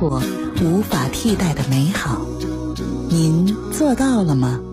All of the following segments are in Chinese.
活无法替代的美好。您做到了吗？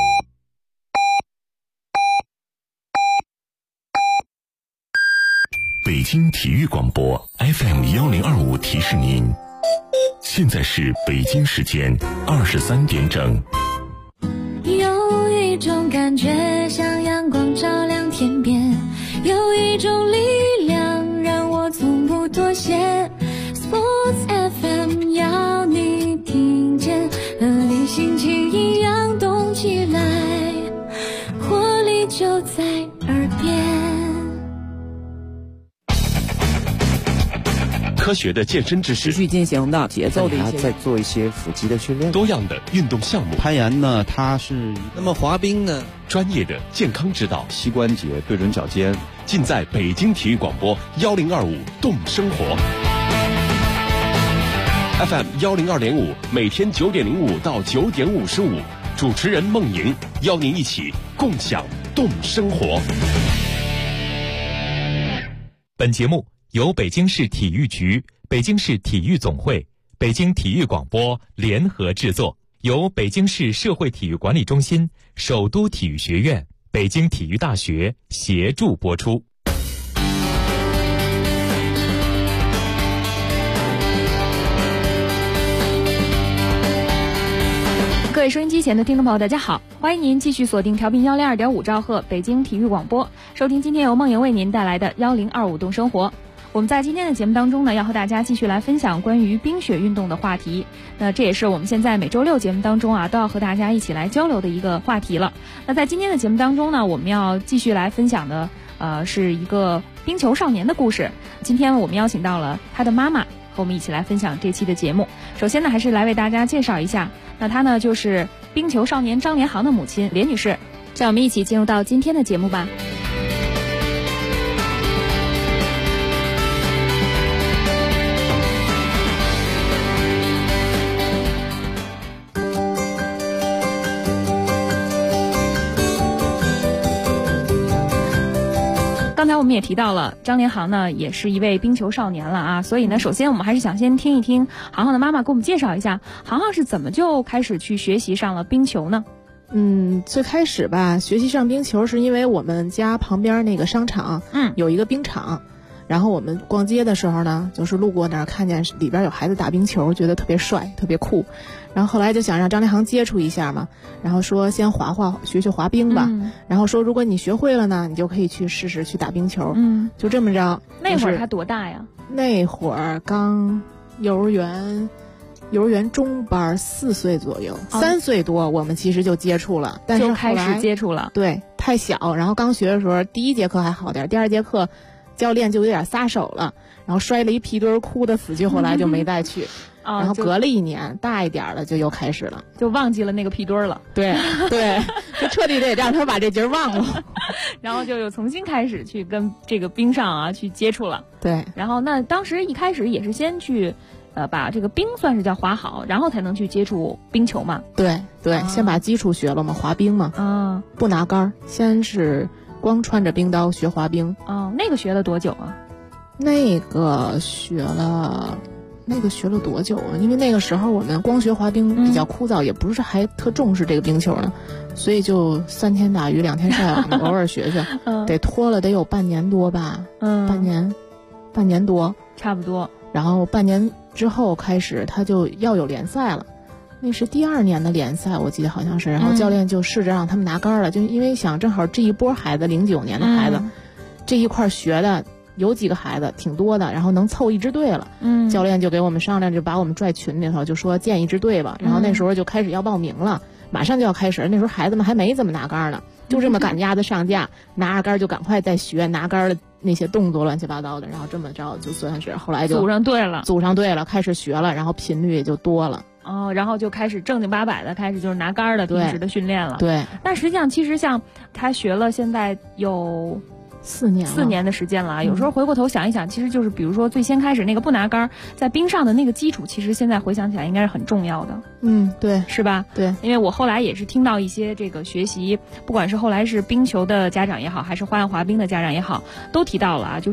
北京体育广播 FM1025提示您，现在是北京时间23点整。 有一种感觉像阳光照亮天边，有一种力量让我从不妥协。 Sports FM 要你听见，和你心情一样动起来，活力就在耳边。 科学的健身知识， 持续进行的节奏的一些， 再做一些腹肌的训练， 多样的运动项目。 攀岩呢，它是那么滑冰呢， 专业的健康指导， 膝关节对准脚尖， 尽在北京体育广播1025动生活 FM 102.5，每天9点05到9点55，主持人孟莹邀您一起共享动生活。 本节目由北京市体育局、北京市体育总会、北京体育广播联合制作，由北京市社会体育管理中心、首都体育学院、北京体育大学协助播出。 各位收音机前的听众朋友，大家好，欢迎您继续锁定调频102.5兆赫北京体育广播，收听今天由孟莹为您带来的1025动生活。我们在今天的节目当中呢，要和大家继续来分享关于冰雪运动的话题。那这也是我们现在每周六节目当中都要和大家一起来交流的一个话题了。那在今天的节目当中呢，我们要继续来分享的是一个冰球少年的故事。今天我们邀请到了他的妈妈和我们一起来分享这期的节目。首先呢，还是来为大家介绍一下，那她呢就是冰球少年张连航的母亲连女士。让我们一起进入到今天的节目吧。刚才我们也提到了，张连航呢也是一位冰球少年了所以呢，首先我们还是想先听一听航航的妈妈给我们介绍一下，航航是怎么就开始去学习上了冰球呢？ 最开始吧，学习上冰球是因为我们家旁边那个商场，有一个冰场，然后我们逛街的时候呢，就是路过那儿看见里边有孩子打冰球，觉得特别帅，特别酷。然后后来就想让张连航接触一下嘛，然后说先学滑冰吧，然后说如果你学会了呢，你就可以去试试去打冰球。就这么着。 那会儿他多大呀？ 那会儿刚幼儿园中班，4岁左右，3岁多我们其实就接触了，但是就开始接触了。 对，太小，然后刚学的时候，第1节课还好点，第2节课教练就有点撒手了，然后摔了一屁墩，哭得死去，后来就没带去。然后隔了1年，大一点了就又开始了， 就忘记了那个屁墩了。 对，就彻底得让他把这节忘了， 然后就又重新开始去跟这个冰上去接触了。 对， 然后那当时一开始也是先去把这个冰算是叫滑好，然后才能去接触冰球嘛。 对，先把基础学了嘛，滑冰嘛。不拿杆，先是光穿着冰刀学滑冰。 那个学了多久啊？ 那个学了多久啊？因为那个时候我们光学滑冰比较枯燥，也不是还特重视这个冰球呢，所以就3天打鱼2天晒网，偶尔学学，得拖了得有半年多吧，半年多差不多。 然后半年之后开始他就要有联赛了，那是第2年的联赛我记得好像是，然后教练就试着让他们拿杆了，就因为想正好这一波孩子09年的孩子，这一块学的有几个孩子挺多的，然后能凑一支队了。教练就给我们商量，就把我们拽群里头，就说建一支队吧。然后那时候就开始要报名了，马上就要开始。那时候孩子们还没怎么拿杆呢，就这么赶鸭子上架，拿着杆就赶快再学拿杆的那些动作乱七八糟的，然后这么着就算是后来就组上队了， 开始学了，然后频率也就多了。 然后就开始正经八百的开始就是拿杆的平时的训练了。 对。 但实际上其实像他学了现在有 4年的时间了有时候回过头想一想，其实就是比如说最先开始那个不拿杆在冰上的那个基础，其实现在回想起来应该是很重要的。 对， 是吧？ 对， 因为我后来也是听到一些这个学习，不管是后来是冰球的家长也好，还是花样滑冰的家长也好，都提到了就是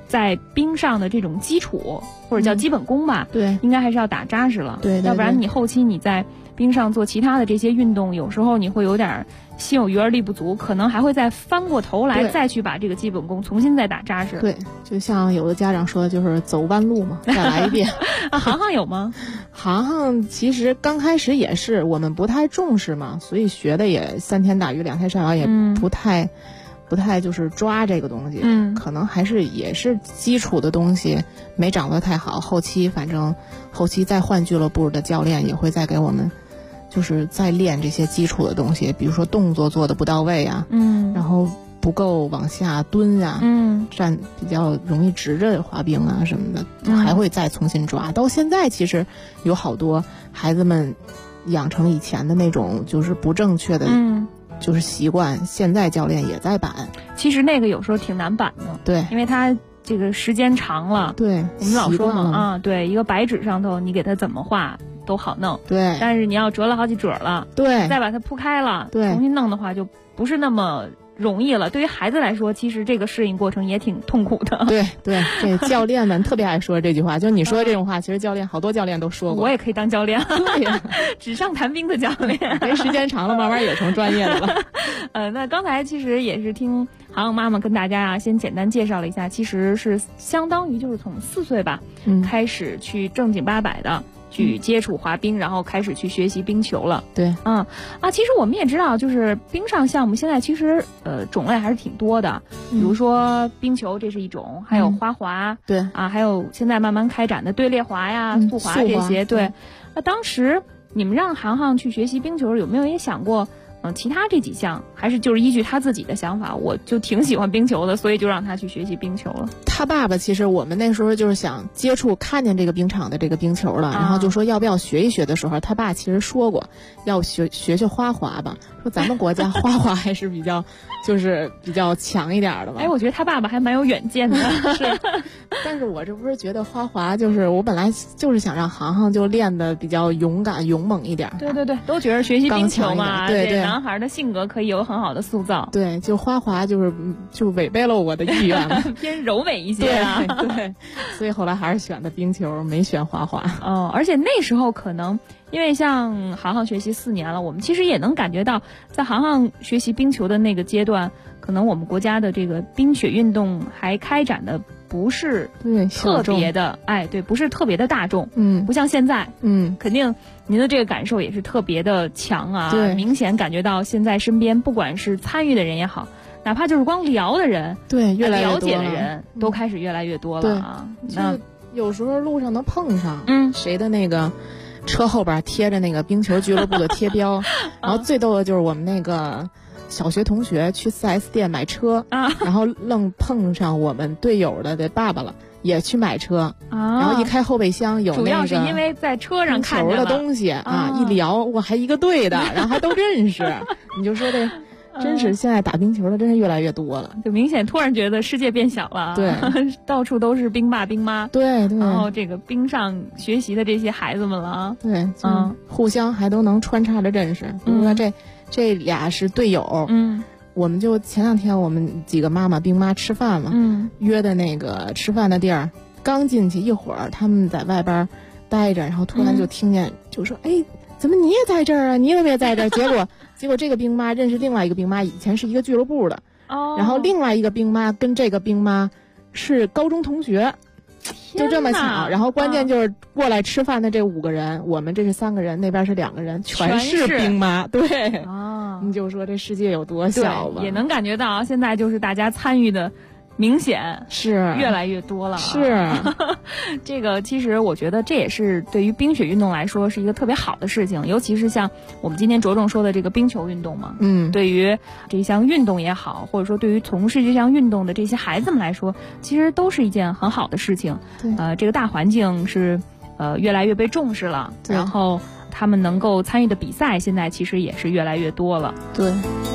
在冰上的这种基础或者叫基本功吧， 对， 应该还是要打扎实了， 对， 要不然你后期你在冰上做其他的这些运动，有时候你会有点心有余而力不足，可能还会再翻过头来再去把这个基本功重新再打扎实。 对，就像有的家长说的，就是走弯路嘛，再来一遍。 航航有吗？ 航航其实刚开始也是我们不太重视嘛，所以学的也3天打鱼2天晒网，也不太就是抓这个东西，可能还是也是基础的东西没掌握太好，后期再换俱乐部的教练也会再给我们就是再练这些基础的东西，比如说动作做的不到位啊，然后不够往下蹲啊，站比较容易直着滑冰啊什么的，还会再重新抓。到现在其实有好多孩子们养成以前的那种就是不正确的就是习惯，现在教练也在板。 其实那个有时候挺难板的， 对， 因为他这个时间长了， 对， 我们老说嘛啊，对，一个白纸上头你给他怎么画都好弄， 对， 但是你要折了好几褶了， 对， 再把它铺开了， 对， 重新弄的话就不是那么容易了。对于孩子来说，其实这个适应过程也挺痛苦的。 对对，这教练们特别爱说这句话，就是你说的这种话，其实好多教练都说过。 我也可以当教练， 对呀， 纸上谈兵的教练， 时间长了，慢慢也成专业的了。 那刚才其实也是听航航妈妈跟大家先简单介绍了一下，其实是相当于就是从4岁吧，开始去正经八百的去接触滑冰，然后开始去学习冰球了。 对， 其实我们也知道，就是冰上项目现在其实种类还是挺多的，比如说冰球这是一种，还有花滑， 对还有现在慢慢开展的队列滑呀、速滑这些。对，那当时你们让航航去学习冰球，有没有也想过？其他这几项还是就是依据他自己的想法，我就挺喜欢冰球的，所以就让他去学习冰球了。 他爸爸其实我们那时候就是想接触看见这个冰场的这个冰球了，然后就说要不要学一学的时候，他爸其实说过要学花滑吧，说咱们国家花滑还是比较强一点的吧。 我觉得他爸爸还蛮有远见的。 是，但是我这不是觉得花滑就是我本来就是想让航航就练得比较勇敢勇猛一点。 对对对，都觉得学习冰球嘛， 对对， 男孩的性格可以有很好的塑造。 对，就花滑就违背了我的意愿了， 偏柔美一些啊。 对，所以后来还是选的冰球，没选花滑。 而且那时候可能因为像航航学习4年了，我们其实也能感觉到，在航航学习冰球的那个阶段，可能我们国家的这个冰雪运动还开展的不是特别的，不是特别的大众，不像现在，肯定您的这个感受也是特别的强啊，明显感觉到现在身边不管是参与的人也好，哪怕就是光聊的人， 对，越来越多了解的人都开始越来越多了啊。 那有时候路上能碰上，谁的那个车后边贴着那个冰球俱乐部的贴标，然后最逗的就是我们那个小学同学去 4S 店买车，然后愣碰上我们队友的爸爸了，也去买车，然后一开后备箱有那个主要是因为在车上看球的东西一聊我还一个队的，然后还都认识，你就说这。真是现在打冰球的真是越来越多了， 就明显突然觉得世界变小了， 对， 到处都是冰爸冰妈， 对对， 然后这个冰上学习的这些孩子们了啊， 对，互相还都能穿插着认识。比如说这俩是队友，我们就前2天我们几个妈妈冰妈吃饭嘛，约的那个吃饭的地儿，刚进去一会儿，他们在外边待着，然后突然就听见就说，哎，怎么你也在这儿啊？你怎么也在这儿？结果这个冰妈认识另外一个冰妈，以前是一个俱乐部的，然后另外一个冰妈跟这个冰妈是高中同学，就这么巧。然后关键就是过来吃饭的这5个人，我们这是3个人，那边是2个人，全是冰妈。对，你就说这世界有多小吧？ 也能感觉到现在就是大家参与的。明显是越来越多了， 是这个其实我觉得这也是对于冰雪运动来说是一个特别好的事情，尤其是像我们今天着重说的这个冰球运动嘛，对于这项运动也好，或者说对于从事这项运动的这些孩子们来说，其实都是一件很好的事情。这个大环境是越来越被重视了，然后他们能够参与的比赛现在其实也是越来越多了。 对。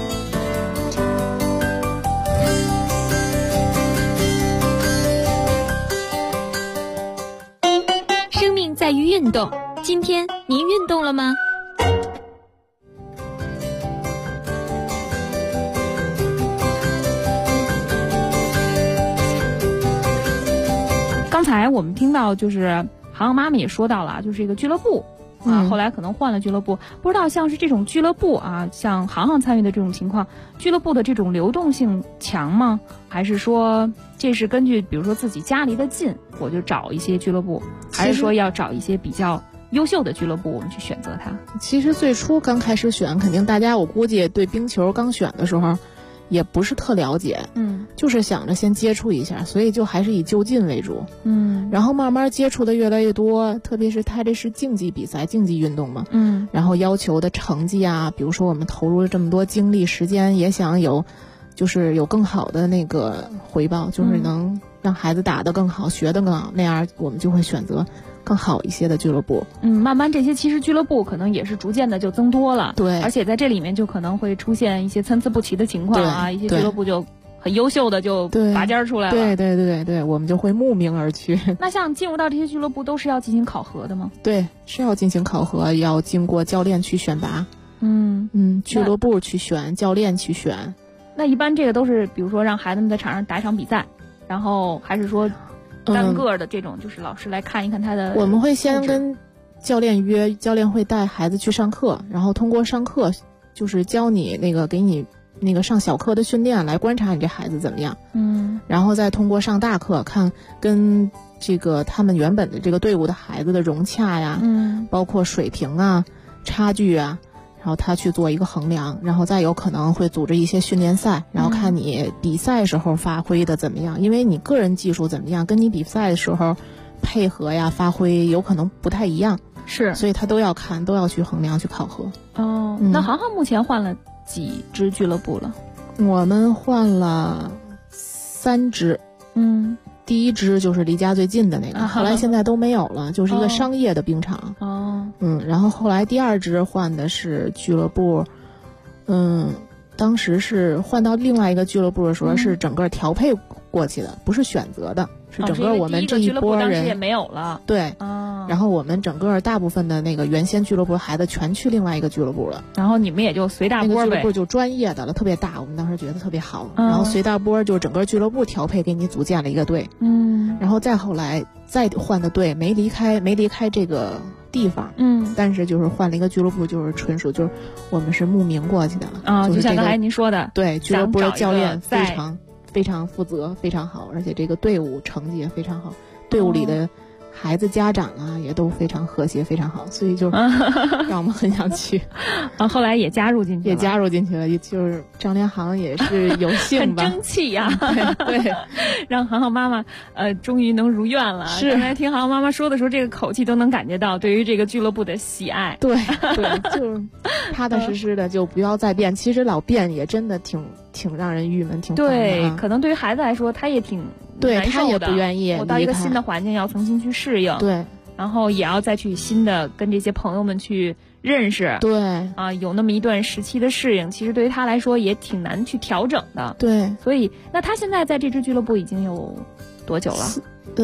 在于运动，今天您运动了吗？ 才我们听到就是航航妈妈也说到了，就是这个俱乐部啊，后来可能换了俱乐部，不知道像是这种俱乐部啊，像航航参与的这种情况，俱乐部的这种流动性强吗？还是说这是根据比如说自己家离得近，我就找一些俱乐部，还是说要找一些比较优秀的俱乐部我们去选择它？ 其实最初刚开始选，肯定大家我估计对冰球刚选的时候也不是特了解，就是想着先接触一下，所以就还是以就近为主，然后慢慢接触的越来越多，特别是它这是竞技比赛、竞技运动嘛，然后要求的成绩啊，比如说我们投入了这么多精力时间，也想有更好的那个回报，就是能让孩子打得更好，学得更好，那样我们就会选择更好一些的俱乐部。 慢慢这些其实俱乐部可能也是逐渐的就增多了， 对， 而且在这里面就可能会出现一些参差不齐的情况啊，一些俱乐部就很优秀的就拔尖出来了， 对，我们就会慕名而去。 那像进入到这些俱乐部都是要进行考核的吗？ 对，是要进行考核，要经过教练去选拔，俱乐部去选，教练去选。 那一般这个都是比如说让孩子们在场上打一场比赛，然后还是说单个的这种，就是老师来看一看他的。 我们会先跟教练约，教练会带孩子去上课，然后通过上课就是教你给你那个上小课的训练来观察你这孩子怎么样，然后再通过上大课看跟这个他们原本的这个队伍的孩子的融洽呀，包括水平啊、差距啊，然后他去做一个衡量，然后再有可能会组织一些训练赛，然后看你比赛时候发挥的怎么样，因为你个人技术怎么样，跟你比赛的时候配合呀、发挥有可能不太一样， 是， 所以他都要看，都要去衡量、去考核。 那航航目前换了几支俱乐部了？ 我们换了3支，第一支就是离家最近的那个，后来现在都没有了，就是一个商业的冰场。然后后来第二支换的是俱乐部，当时是换到另外一个俱乐部的时候是整个调配过去的，不是选择的，是整个我们这一波人， 当时也没有了。 对，然后我们整个大部分的那个原先俱乐部孩子全去另外一个俱乐部了， 然后你们也就随大波呗。 那个俱乐部就专业的了，特别大，我们当时觉得特别好。然后随大波就整个俱乐部调配给你组建了一个队，然后再后来再换的队没离开这个地方，但是就是换了一个俱乐部，就是纯属就是我们是慕名过去的了， 就像刚才您说的， 对，俱乐部的教练非常负责，非常好，而且这个队伍成绩也非常好，队伍里的孩子家长啊也都非常和谐，非常好，所以就让我们很想去。 后来也加入进去了， 也就是张连航也是有幸吧， 很争气呀， 对，让航航妈妈终于能如愿了。 是， 刚才听航航妈妈说的时候，这个口气都能感觉到对于这个俱乐部的喜爱。 对，就是踏踏实实的就不要再变，其实老变也真的挺让人郁闷，挺烦的。 对，可能对于孩子来说，他也挺对，他也不愿意。 我到一个新的环境要重新去适应， 对， 然后也要再去新的跟这些朋友们去认识， 对， 有那么一段时期的适应，其实对于他来说也挺难去调整的。 对， 所以那他现在在这支俱乐部已经有多久了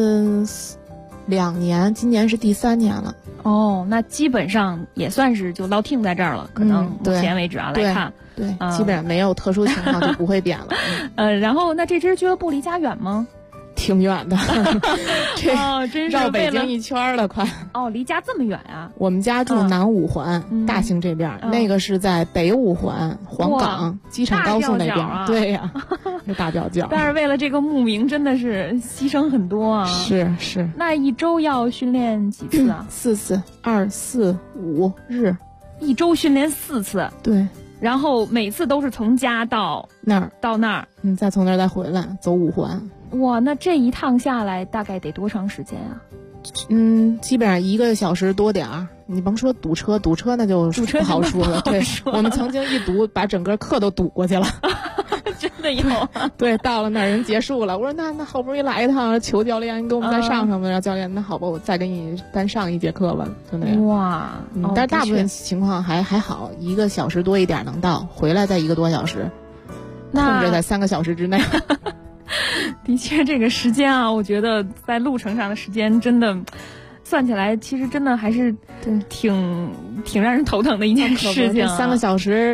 ？2年，今年是第3年了。 那基本上也算是就落听在这儿了，可能目前为止来看。 对，基本上没有特殊情况就不会变了。 然后那这支俱乐部离家远吗？ 挺远的， 真是绕北京一圈了，快。 离家这么远啊！ 我们家住南5环，大兴这边，那个是在北5环黄岗机场高速那边。对呀，是大吊脚。 但是为了这个慕名，真的是牺牲很多啊。 是。 那一周要训练几次啊 ？4次，2、4、5日， 一周训练4次。 对。 然后每次都是从家到那儿， 再从那儿再回来，走5环。 哇，那这一趟下来大概得多长时间啊？ 基本上1个小时多点儿。你甭说堵车那就不好说了。对，我们曾经一堵把整个课都堵过去了。 真的有啊？ 对，到了那儿人结束了，我说那好不容易来一趟，求教练你给我们再上吧。然后教练那好吧，我再给你单上1节课吧，就那样。 哇， 但是大部分情况还好，1个小时多一点能到，回来再1个多小时，控制在3个小时之内。 的确，这个时间啊，我觉得在路程上的时间真的算起来，其实真的还是挺让人头疼的一件事情。 3个小时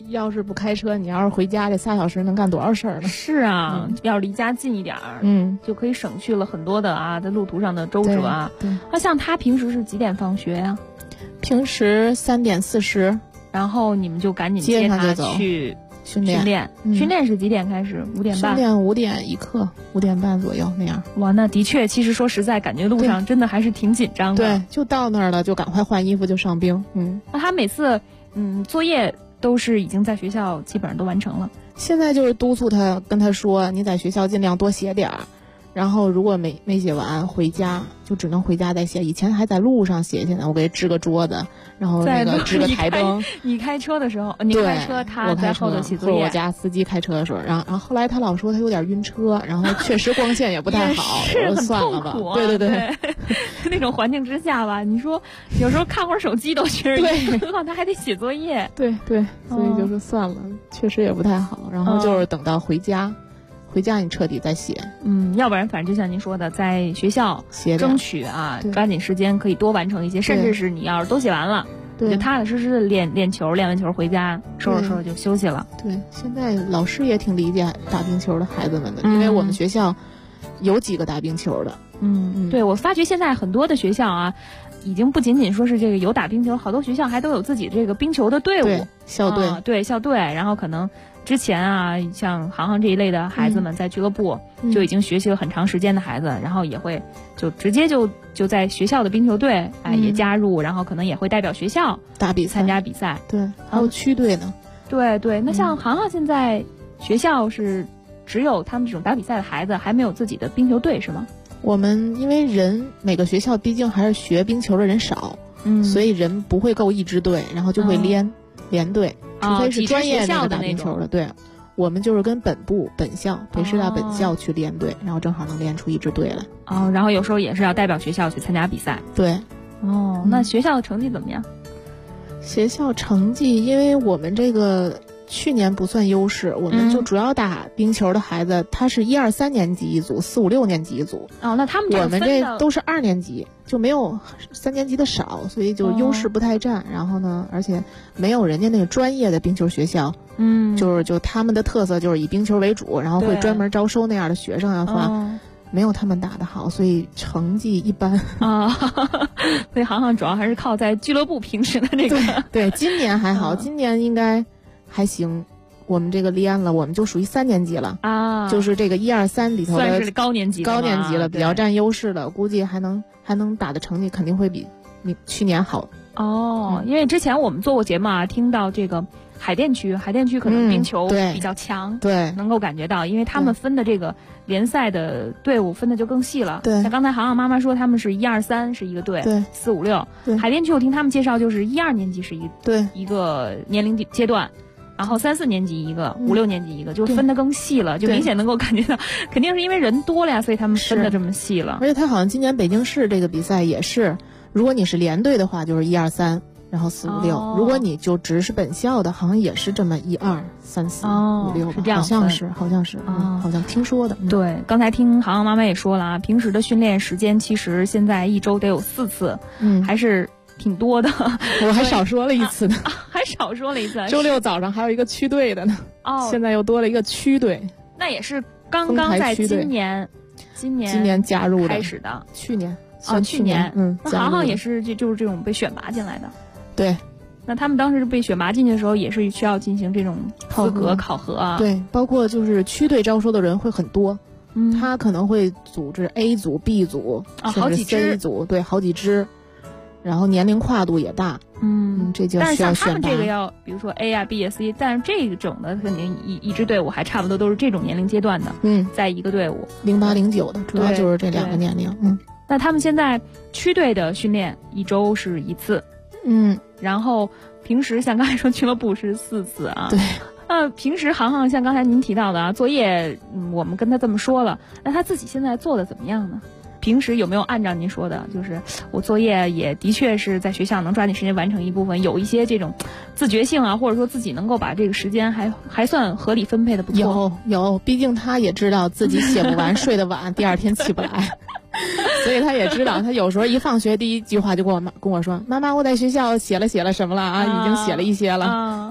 要是不开车，你要是回家这3小时能干多少事儿呢？ 是啊，要是离家近一点儿，就可以省去了很多的在路途上的周折啊。 对， 那像他平时是几点放学呀？ 平时3点40， 然后你们就赶紧接他去训练。训练是几点开始？5点半。 训练5点一课，5点半左右那样。 哇，那的确，其实说实在，感觉路上真的还是挺紧张的。 对，就到那儿了，就赶快换衣服就上冰。 那他每次作业都是已经在学校基本上都完成了。 现在就是督促他，跟他说，你在学校尽量多写点儿。然后如果没写完，回家就只能回家再写。以前还在路上写去呢，我给支个桌子，然后那个支个台灯。 你开车的时候，你开车，他在后头写作业。 或者我家司机开车的时候，然后后来他老说他有点晕车，然后确实光线也不太好， 是很算了吧。 痛苦对， 那种环境之下吧，你说有时候看会儿手机都觉得晕，何况他还得写作业。 对，所以就是算了，确实也不太好。然后就是等到回家你彻底再写。 要不然反正就像您说的，在学校争取抓紧时间可以多完成一些，甚至是你要是都写完了，就踏踏实实的练球，练完球回家收拾就休息了。 对，现在老师也挺理解打冰球的孩子们的，因为我们学校有几个打冰球的。 对，我发觉现在很多的学校已经不仅仅说是这个有打冰球，好多学校还都有自己这个冰球的队伍， 校队， 校队。然后可能之前像航航这一类的孩子们在俱乐部就已经学习了很长时间的孩子，然后也会就直接就在学校的冰球队也加入，然后可能也会代表学校打比赛参加比赛。 对，还有区队呢。 对，那像航航现在学校是只有他们这种打比赛的孩子，还没有自己的冰球队是吗？ 我们因为每个学校毕竟还是学冰球的人少，所以人不会够一支队，然后就会连队，除非是专业的打冰球的。对，我们就是跟本校北师大本校去连队，然后正好能练出一支队来。 然后有时候也是要代表学校去参加比赛。 对。 那学校的成绩怎么样？ 学校成绩，因为我们这个去年不算优势，我们就主要打冰球的孩子，他是1、2、3年级一组，4、5、6年级一组。 那他们我们这都是2年级，就没有3年级的少，所以就优势不太占。然后呢，而且没有人家那个专业的冰球学校，就他们的特色就是以冰球为主，然后会专门招收那样的学生的话。没有他们打得好，所以成绩一般所以航航主要还是靠在俱乐部平时的这个。 对，今年还好，今年应该还行。我们这个练了，我们就属于3年级了就是这个1、2、3里头的算是高年级了，比较占优势的，估计还能打的成绩肯定会比去年好。 因为之前我们做过节目听到这个海淀区可能冰球比较强， 对， 能够感觉到，因为他们分的这个联赛的队伍分的就更细了。 对， 像刚才航航妈妈说他们是1、2、3是一个队， 对 ，4、5、6。海淀区我听他们介绍就是1、2年级是一个年龄阶段，然后3、4年级一个，5、6年级一个，就分得更细了，就明显能够感觉到，肯定是因为人多了呀，所以他们分得这么细了。 而且他好像今年北京市这个比赛也是，如果你是连队的话，就是1、2、3。然后4、5、6，如果你就只是本校的，好像也是这么1、2、3、4、5、6， 是这样， 好像是，好像听说的。 对，刚才听航航妈妈也说了平时的训练时间其实现在1周得有4次，还是挺多的。 我还少说了一次呢， 还少说了一次。 周6早上还有一个区队的呢，现在又多了一个区队， 那也是刚刚在今年加入的开始的， 去年。 去年，那航航也是就是这种被选拔进来的。 对， 那他们当时被选拔进去的时候，也是需要进行这种资格考核啊。 对，包括就是区队招收的人会很多，他可能会组织 A 组、B 组， 好几支 C 组，对，好几支，然后年龄跨度也大。这就需要选拔。 但是像他们这个要，比如说 A 啊、B 啊、C， 但是这种的肯定一支队伍还差不多都是这种年龄阶段的。在一个队伍 08、09的，主要就是这2个年龄。 那他们现在区队的训练1周是1次。然后平时像刚才说俱乐部是4次啊。 对。 平时航航像刚才您提到的作业，我们跟他这么说了，那他自己现在做的怎么样呢？平时有没有按照您说的，就是我作业也的确是在学校能抓紧时间完成一部分，有一些这种自觉性啊，或者说自己能够把这个时间还算合理分配的不错。 有，毕竟他也知道自己写不完，睡得晚，第2天起不来。所以他也知道，他有时候一放学第一句话就跟我说：“妈妈，我在学校写了什么了啊？已经写了一些了。”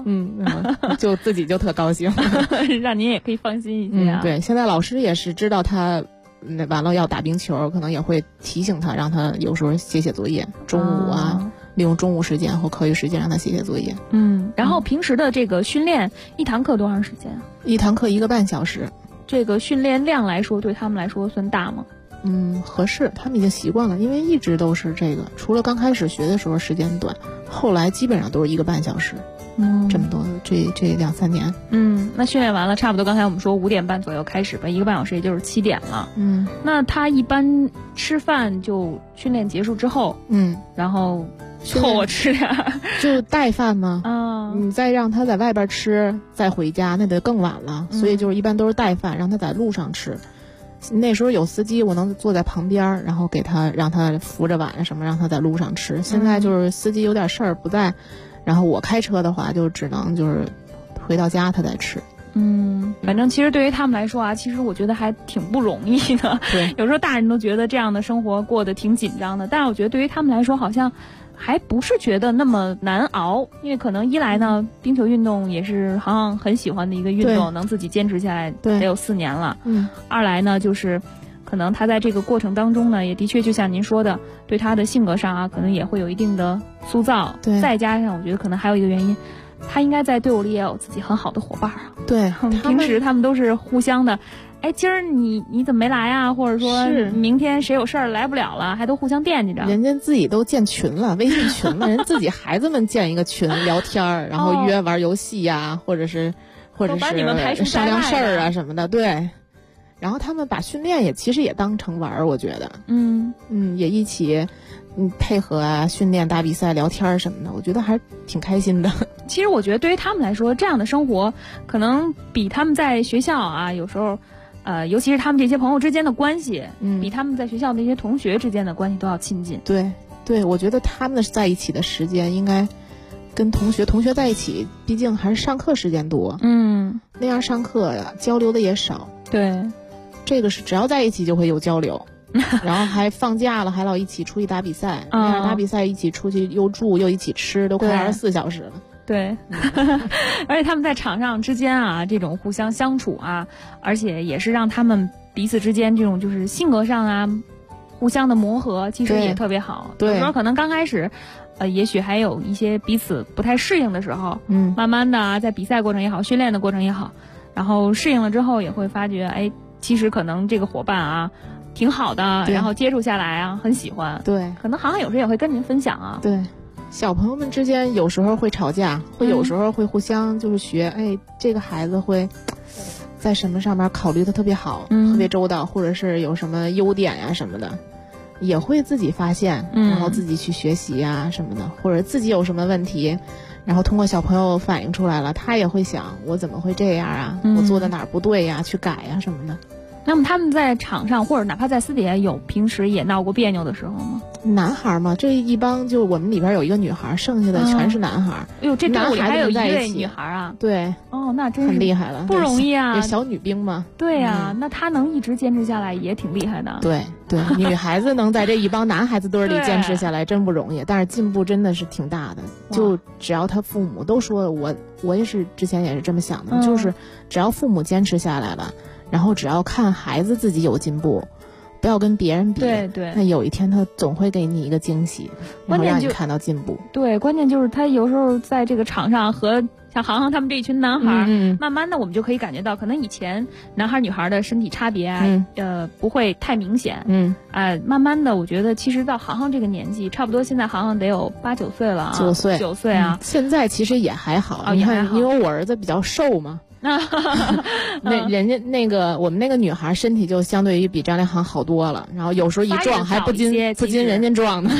就自己就特高兴， 让您也可以放心一些啊。 对，现在老师也是知道他完了要打冰球，可能也会提醒他，让他有时候写作业，中午利用中午时间或课余时间让他写作业。 然后平时的这个训练，一堂课多长时间？ 一堂课1个半小时。 这个训练量来说，对他们来说算大吗？ 合适，他们已经习惯了，因为一直都是这个，除了刚开始学的时候时间短，后来基本上都是1个半小时。这么多，这2-3年。 那训练完了，差不多刚才我们说5点半左右开始吧，1个半小时也就是7点了。那他一般吃饭就训练结束之后，然后凑合吃点儿， 就带饭吗？你再让他在外边吃，再回家那得更晚了，所以就是一般都是带饭，让他在路上吃。那时候有司机，我能坐在旁边，然后让他扶着碗什么，让他在路上吃。现在就是司机有点事儿不在，然后我开车的话，就只能就是回到家他再吃。 反正其实对于他们来说啊，其实我觉得还挺不容易的。 对， 有时候大人都觉得这样的生活过得挺紧张的，但是我觉得对于他们来说，好像还不是觉得那么难熬，因为可能一来呢，冰球运动也是好像很喜欢的一个运动，能自己坚持下来得有4年了。二来呢，就是可能他在这个过程当中呢，也的确就像您说的，对他的性格上啊，可能也会有一定的塑造。 对， 再加上我觉得可能还有一个原因，他应该在队伍里也有自己很好的伙伴啊。 对， 平时他们都是互相的。今儿你怎么没来啊？或者说明天谁有事儿来不了了，还都互相惦记着。 人家自己都建群了，微信群了，人自己孩子们建一个群聊天，然后约玩游戏呀，或者是把你们排除商量事儿啊什么的。对，然后他们把训练其实也当成玩儿，我觉得。也一起配合啊，训练、打比赛、聊天什么的，我觉得还挺开心的。 其实我觉得对于他们来说，这样的生活可能比他们在学校啊，有时候尤其是他们这些朋友之间的关系，比他们在学校那些同学之间的关系都要亲近。 对，我觉得他们在一起的时间应该跟同学在一起，毕竟还是上课时间多。那样上课呀，交流的也少。 对， 这个是只要在一起就会有交流。然后还放假了，还老一起出去打比赛，那样打比赛一起出去又住又一起吃，都快24小时了。 对，而且他们在场上之间啊，这种互相相处啊，而且也是让他们彼此之间这种就是性格上啊，互相的磨合，其实也特别好。有时候可能刚开始，也许还有一些彼此不太适应的时候，慢慢的在比赛过程也好，训练的过程也好，然后适应了之后，也会发觉，其实可能这个伙伴啊挺好的，然后接触下来啊很喜欢。 对， 可能好像有时候也会跟您分享啊。 对。小朋友们之间有时候会吵架，会有时候会互相就是学，这个孩子会在什么上面考虑的特别好，特别周到，或者是有什么优点呀什么的，也会自己发现，然后自己去学习呀什么的，或者自己有什么问题，然后通过小朋友反映出来了，他也会想我怎么会这样啊，我做的哪儿不对呀，去改呀什么的。 那么他们在场上或者哪怕在私底下有平时也闹过别扭的时候吗？ 男孩嘛，这一帮就我们里边有一个女孩，剩下的全是男孩。 这队伍里还有一位女孩啊？ 对， 那真是很厉害了， 不容易啊！ 小女兵嘛。 对呀，那她能一直坚持下来也挺厉害的。 对，女孩子能在这一帮男孩子堆里坚持下来真不容易，但是进步真的是挺大的。就只要他父母都说，我也是之前也是这么想的，就是只要父母坚持下来了。然后只要看孩子自己有进步，不要跟别人比。 对， 那有一天他总会给你一个惊喜，然后让你看到进步。 对，关键就是他有时候在这个场上和像航航他们这一群男孩，慢慢的我们就可以感觉到，可能以前男孩女孩的身体差别啊，不会太明显。慢慢的我觉得其实到航航这个年纪，差不多现在航航得有8、9岁了啊，9岁啊。 现在其实也还好，你看，因为我儿子比较瘦嘛。那人家我们那个女孩身体就相对于比张连航好多了，然后有时候一撞还不禁人家撞呢。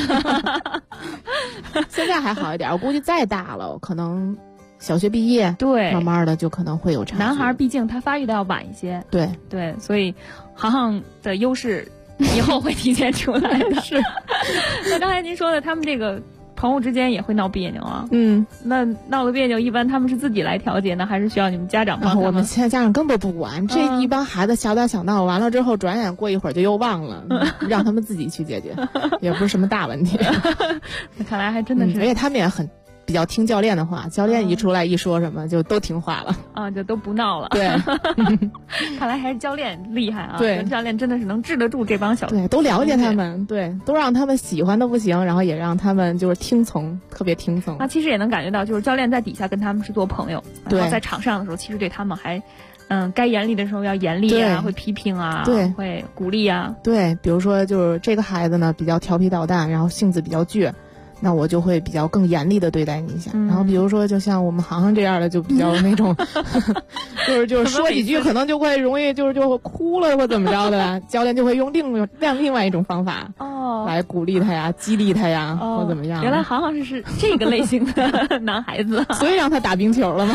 现在还好一点，我估计再大了，可能小学毕业， 对， 慢慢的就可能会有差距。 男孩毕竟他发育的要晚一些， 对， 所以航航的优势以后会体现出来的。 是。 那刚才您说的，他们这个朋友之间也会闹别扭啊？那闹了别扭，一般他们是自己来调节呢，还是需要你们家长帮他们？ 我们现在家长根本不管，这一帮孩子小打小闹，完了之后转眼过一会儿就又忘了，让他们自己去解决，也不是什么大问题。 那看来还真的是， 而且他们也比较听教练的话，教练一出来一说什么就都听话了啊，就都不闹了。 对， 看来还是教练厉害啊！ 对， 教练真的是能治得住这帮小， 对，都了解他们，对，都让他们喜欢的不行，然后也让他们就是听从，特别听从。 那其实也能感觉到，就是教练在底下跟他们是做朋友，然后在场上的时候，其实对他们还。该严厉的时候要严厉啊，会批评啊， 对， 会鼓励啊。 对，比如说就是这个孩子呢比较调皮捣蛋，然后性子比较倔，那我就会比较更严厉的对待你一下。然后比如说就像我们航航这样的，就比较那种，就是说几句可能就会容易就哭了或怎么着的，教练就会用另外一种方法来鼓励他呀，激励他呀，或怎么样。 原来航航是这个类型的男孩子， 所以让他打冰球了吗？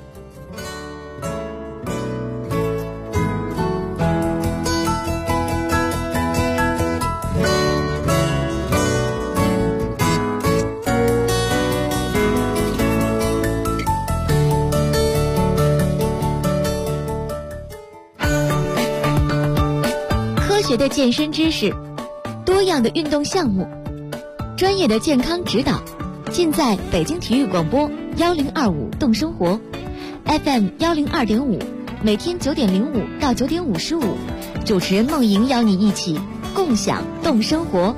科学的健身知识，多样的运动项目，专业的健康指导，尽在北京体育广播1025动生活 FM 102.5，每天9点05到9点55，主持人梦莹邀你一起共享动生活。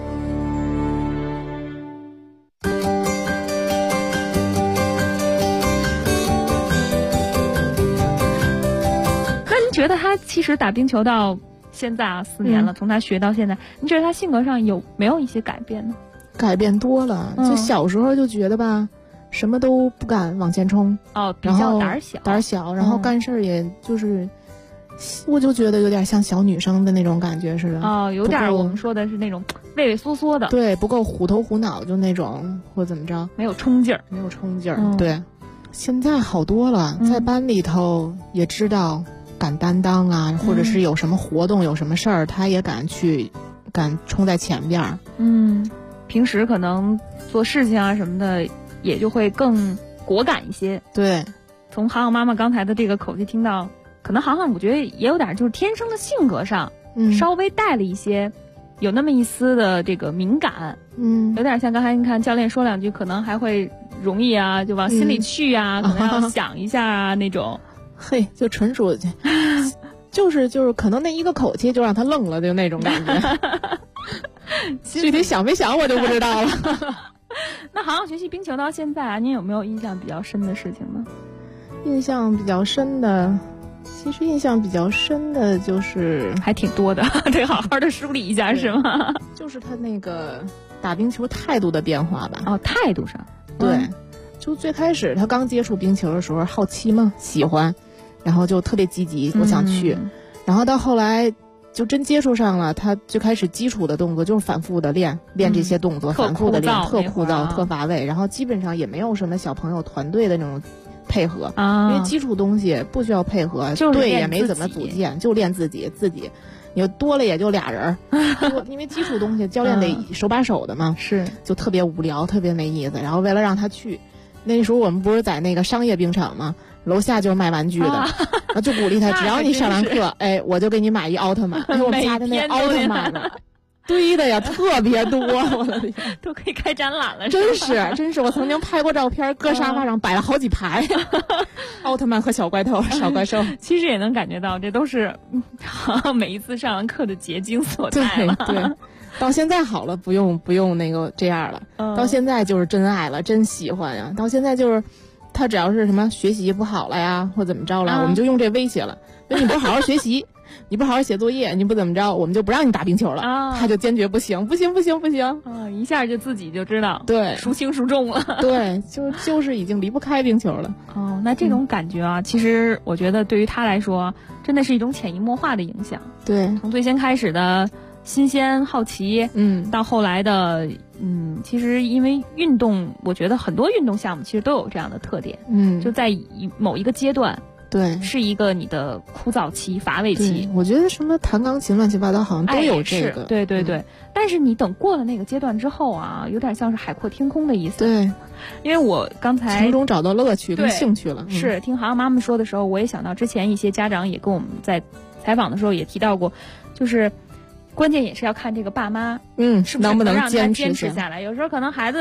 那您觉得他其实打冰球到现在啊4年了，从他学到现在，你觉得他性格上有没有一些改变呢？ 改变多了，就小时候就觉得吧，什么都不敢往前冲， 比较胆小， 然后干事也就是，我就觉得有点像小女生的那种感觉似的。 有点我们说的是那种畏畏缩缩的， 对，不够虎头虎脑，就那种或怎么着， 没有冲劲儿， 对。现在好多了，在班里头也知道敢担当啊，或者是有什么活动有什么事儿，他也敢冲在前边儿。 平时可能做事情啊什么的也就会更果敢一些。 对， 从航航妈妈刚才的这个口气听到，可能航航我觉得也有点就是天生的性格上稍微带了一些有那么一丝的这个敏感，有点像刚才你看教练说两句可能还会容易啊就往心里去啊，可能要想一下啊那种。 嘿，就纯属就是可能那一个口气就让他愣了，就那种感觉。具体想没想我就不知道了。 那航航学习冰球到现在啊，您有没有印象比较深的事情呢？ 印象比较深的，其实印象比较深的就是还挺多的，得好好的梳理一下是吗？ 就是他那个打冰球态度的变化吧。 态度上， 对，就最开始他刚接触冰球的时候好奇嘛，喜欢，然后就特别积极，我想去，然后到后来就真接触上了，他最开始基础的动作就是反复的练这些动作，反复的练，特枯燥特乏味，然后基本上也没有什么小朋友团队的那种配合，因为基础东西不需要配合，队也没怎么组建，就练自己，你多了也就俩人，因为基础东西教练得手把手的嘛， 是就特别无聊，特别没意思。然后为了让他去，那时候我们不是在那个商业冰场吗？楼下就是卖玩具的，就鼓励他，只要你上完课，我就给你买一奥特曼。我们家的那奥特曼呢，堆的呀特别多，我的天， 都可以开展览了。 真是，我曾经拍过照片，搁沙发上摆了好几排，奥特曼和小怪兽。 其实也能感觉到，这都是每一次上完课的结晶所在了。 对。到现在好了，不用那个这样了。到现在就是真爱了，真喜欢呀。到现在就是。他只要是什么学习不好了呀，或怎么着了，我们就用这威胁了。你不好好学习，你不好好写作业，你不怎么着，我们就不让你打冰球了。他就坚决不行。 一下就自己就知道， 对， 孰轻孰重了。 对，就是已经离不开冰球了。 那这种感觉啊，其实我觉得对于他来说，真的是一种潜移默化的影响。 对， 从最先开始的新鲜好奇，到后来的。其实因为运动，我觉得很多运动项目其实都有这样的特点。就在某一个阶段， 对， 是一个你的枯燥期、乏味期。 我觉得什么弹钢琴乱七八糟好像都有这个。 对。但是你等过了那个阶段之后啊，有点像是海阔天空的意思。 对， 因为我刚才从中找到乐趣跟兴趣了。 是听航航妈妈说的时候，我也想到之前一些家长也跟我们在采访的时候也提到过，就是。关键也是要看这个爸妈， 能不能让他坚持下来。有时候可能孩子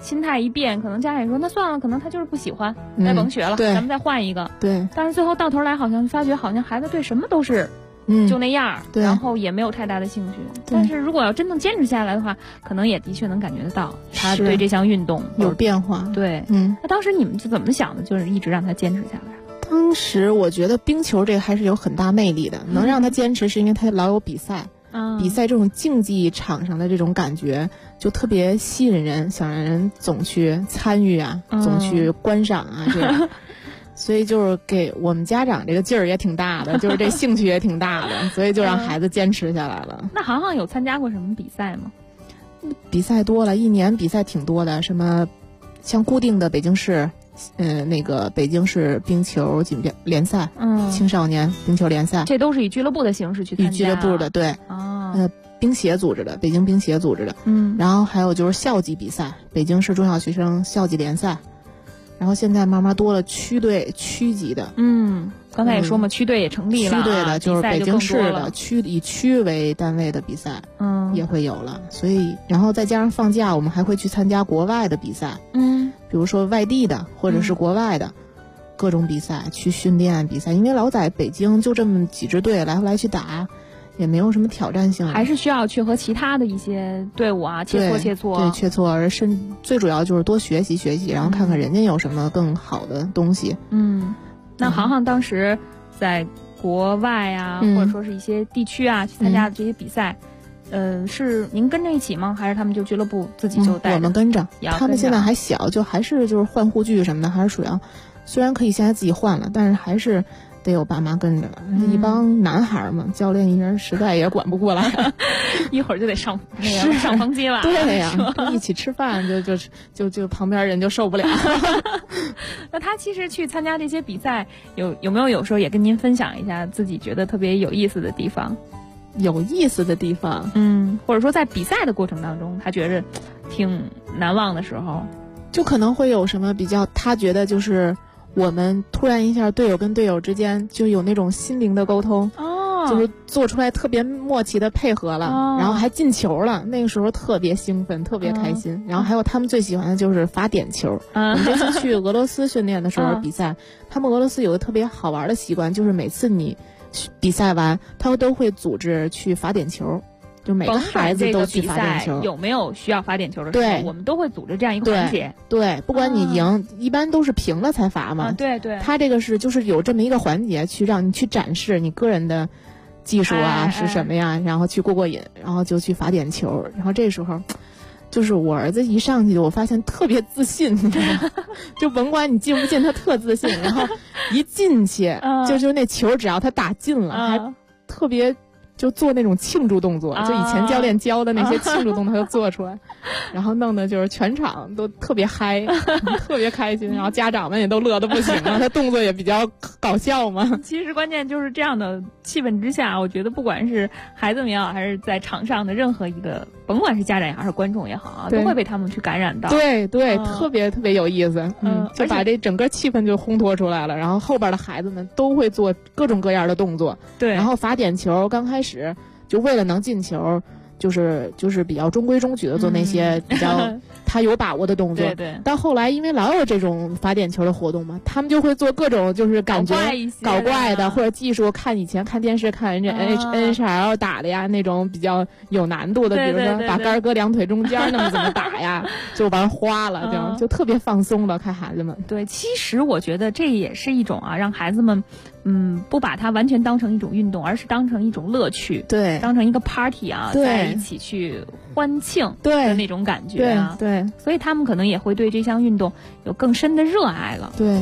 心态一变，可能家长也说那算了，可能他就是不喜欢，再甭学了，咱们再换一个。 对。 但是最后到头来，好像发觉好像孩子对什么都是。就那样，然后也没有太大的兴趣。但是如果要真正坚持下来的话，可能也的确能感觉得到他对这项运动有变化。 对，那当时你们是怎么想的？就是一直让他坚持下来。 当时我觉得冰球这个还是有很大魅力的，能让他坚持是因为他老有比赛，比赛这种竞技场上的这种感觉就特别吸引人，想让人总去参与啊，总去观赏啊，这样。所以就是给我们家长这个劲儿也挺大的，就是这兴趣也挺大的，所以就让孩子坚持下来了。 那航航有参加过什么比赛吗？ 比赛多了，一年比赛挺多的，什么像固定的北京市，那个北京市冰球锦标联赛，青少年冰球联赛， 这都是以俱乐部的形式去参加。 以俱乐部的，对，冰协组织的，北京冰协组织的，然后还有就是校级比赛，北京市中小学生校级联赛。然后现在慢慢多了区队、区级的， 刚才也说嘛，区队也成立了， 区队的就是北京市的区以区为单位的比赛，也会有了。所以，然后再加上放假，我们还会去参加国外的比赛，比如说外地的或者是国外的各种比赛，去训练比赛。因为老在北京就这么几支队来回来去打。也没有什么挑战性， 还是需要去和其他的一些队伍啊切磋， 对，切磋，而最主要就是多学习学习，然后看看人家有什么更好的东西。 那航航当时在国外啊，或者说是一些地区啊去参加的这些比赛，是您跟着一起吗？还是他们就俱乐部自己就带着？ 我们跟着，他们现在还小，就还是就是换护具什么的，还是属于虽然可以现在自己换了，但是还是。得有爸妈跟着，一帮男孩嘛，教练一人实在也管不过来， 一会儿就得上上房机了。 对呀，一起吃饭就旁边人就受不了。 那他其实去参加这些比赛，有没有时候也跟您分享一下自己觉得特别有意思的地方？ 有意思的地方， 或者说在比赛的过程当中，他觉着挺难忘的时候， 就可能会有什么比较，他觉得就是。我们突然一下，队友跟队友之间就有那种心灵的沟通，就是做出来特别默契的配合了，然后还进球了，那个时候特别兴奋，特别开心。然后还有他们最喜欢的就是罚点球。我们这次去俄罗斯训练的时候比赛，他们俄罗斯有个特别好玩的习惯，就是每次你比赛完，他们都会组织去罚点球。就每个孩子都去罚点球， 有没有需要罚点球的时候，我们都会组织这样一个环节。 对，不管你赢，一般都是平了才罚嘛。 对对。 他这个就是有这么一个环节，去让你去展示你个人的技术啊是什么呀，然后去过瘾，然后就去罚点球。然后这时候，就是我儿子一上去，我发现特别自信，你知道吗？就甭管你进不进，他特自信。然后一进去，就那球只要他打进了，还特别。就做那种庆祝动作，就以前教练教的那些庆祝动作，他就做出来，然后弄得就是全场都特别嗨，特别开心，然后家长们也都乐得不行了，他动作也比较搞笑嘛。 其实关键就是这样的气氛之下，我觉得不管是孩子们也好，还是在场上的任何一个，甭管是家长也好，还是观众也好啊，都会被他们去感染到。 对对，特别特别有意思，就把这整个气氛就烘托出来了。然后后边的孩子们都会做各种各样的动作， 对， 然后罚点球刚开始。就为了能进球，就是比较中规中矩的做那些比较他有把握的动作。 对对。 到后来，因为老有这种罚点球的活动嘛，他们就会做各种就是感觉搞怪的，或者技术看以前看电视看人家 NHL 打的呀，那种比较有难度的，比如说把杆搁两腿中间那么怎么打呀，就玩花了，就特别放松了，看孩子们。 对，其实我觉得这也是一种让孩子们。不把它完全当成一种运动，而是当成一种乐趣， 对， 当成一个 party 啊，在一起去欢庆的那种感觉啊， 对， 所以他们可能也会对这项运动有更深的热爱了， 对。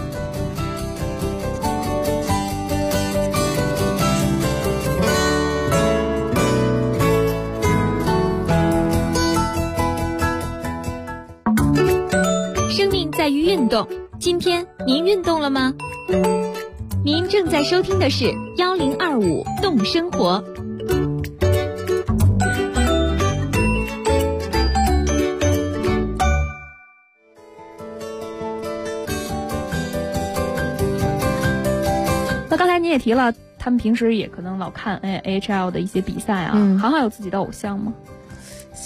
生命在于运动，今天您运动了吗？您正在收听的是1025动生活。 那刚才你也提了，他们平时也可能老看AHL 的一些比赛啊，航航有自己的偶像吗？